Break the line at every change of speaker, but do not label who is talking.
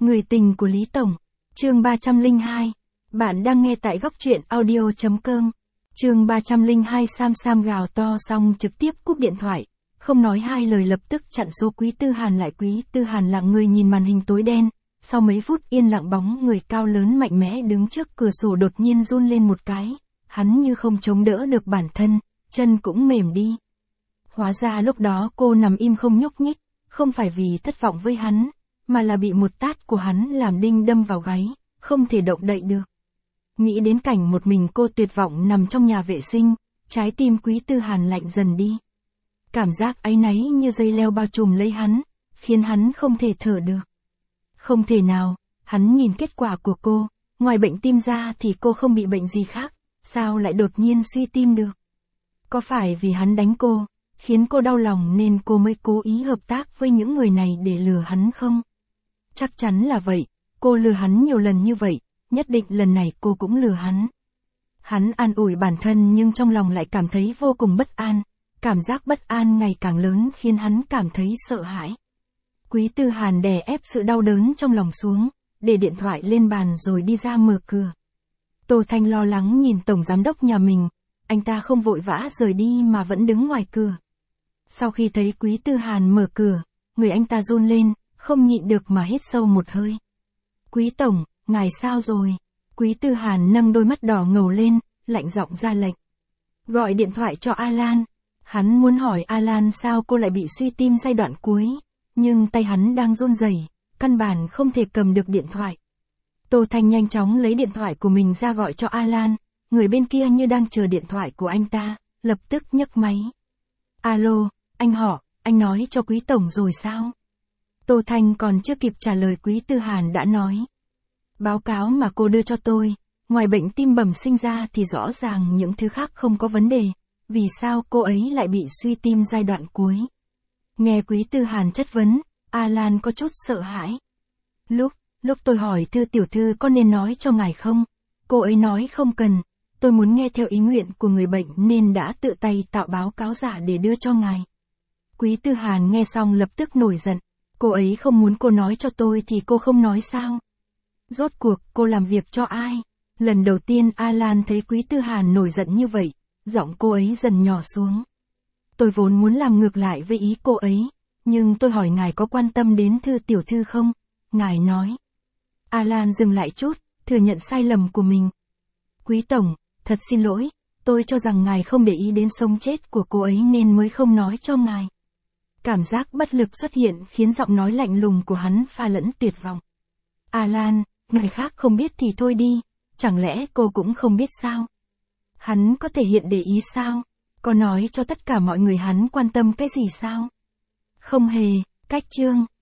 Người tình của Lý Tổng. Chương 302. Bạn đang nghe tại góc truyện audio.com. Chương 302. Sam gào to xong trực tiếp cúp điện thoại. Không nói hai lời lập tức chặn số Quý Tư Hàn lại. Quý Tư Hàn lặng người nhìn màn hình tối đen. Sau mấy phút yên lặng, bóng người cao lớn mạnh mẽ đứng trước cửa sổ đột nhiên run lên một cái. Hắn như không chống đỡ được bản thân, chân cũng mềm đi. Hóa ra lúc đó cô nằm im không nhúc nhích, không phải vì thất vọng với hắn, mà là bị một tát của hắn làm đinh đâm vào gáy, không thể động đậy được. Nghĩ đến cảnh một mình cô tuyệt vọng nằm trong nhà vệ sinh, trái tim Quý Tư Hàn lạnh dần đi. Cảm giác áy náy như dây leo bao trùm lấy hắn, khiến hắn không thể thở được. Không thể nào, hắn nhìn kết quả của cô, ngoài bệnh tim ra thì cô không bị bệnh gì khác, sao lại đột nhiên suy tim được? Có phải vì hắn đánh cô, khiến cô đau lòng nên cô mới cố ý hợp tác với những người này để lừa hắn không? Chắc chắn là vậy, cô lừa hắn nhiều lần như vậy, nhất định lần này cô cũng lừa hắn. Hắn an ủi bản thân nhưng trong lòng lại cảm thấy vô cùng bất an, cảm giác bất an ngày càng lớn khiến hắn cảm thấy sợ hãi. Quý Tư Hàn đè ép sự đau đớn trong lòng xuống, để điện thoại lên bàn rồi đi ra mở cửa. Tô Thanh lo lắng nhìn tổng giám đốc nhà mình, anh ta không vội vã rời đi mà vẫn đứng ngoài cửa. Sau khi thấy Quý Tư Hàn mở cửa, người anh ta run lên, không nhịn được mà hít sâu một hơi. Quý tổng, ngài sao rồi? Quý Tư Hàn nâng đôi mắt đỏ ngầu lên, lạnh giọng ra lệnh. Gọi điện thoại cho Alan. Hắn muốn hỏi Alan sao cô lại bị suy tim giai đoạn cuối, nhưng tay hắn đang run rẩy, căn bản không thể cầm được điện thoại. Tô Thanh nhanh chóng lấy điện thoại của mình ra gọi cho Alan, người bên kia như đang chờ điện thoại của anh ta, lập tức nhấc máy. Alo, anh họ, anh nói cho Quý tổng rồi sao? Tô Thanh còn chưa kịp trả lời Quý Tư Hàn đã nói. Báo cáo mà cô đưa cho tôi, ngoài bệnh tim bẩm sinh ra thì rõ ràng những thứ khác không có vấn đề, vì sao cô ấy lại bị suy tim giai đoạn cuối? Nghe Quý Tư Hàn chất vấn, Alan có chút sợ hãi. Lúc tôi hỏi Thư tiểu thư có nên nói cho ngài không? Cô ấy nói không cần, tôi muốn nghe theo ý nguyện của người bệnh nên đã tự tay tạo báo cáo giả để đưa cho ngài. Quý Tư Hàn nghe xong lập tức nổi giận, cô ấy không muốn cô nói cho tôi thì cô không nói sao? Rốt cuộc cô làm việc cho ai? Lần đầu tiên Alan thấy Quý Tư Hàn nổi giận như vậy, giọng cô ấy dần nhỏ xuống. Tôi vốn muốn làm ngược lại với ý cô ấy, nhưng tôi hỏi ngài có quan tâm đến Thư tiểu thư không? Ngài nói. Alan dừng lại chút, thừa nhận sai lầm của mình. Quý tổng, thật xin lỗi, tôi cho rằng ngài không để ý đến sống chết của cô ấy nên mới không nói cho ngài. Cảm giác bất lực xuất hiện khiến giọng nói lạnh lùng của hắn pha lẫn tuyệt vọng. Alan, người khác không biết thì thôi đi, chẳng lẽ cô cũng không biết sao? Hắn có thể hiện để ý sao? Có nói cho tất cả mọi người hắn quan tâm cái gì sao? Không hề, cách chương.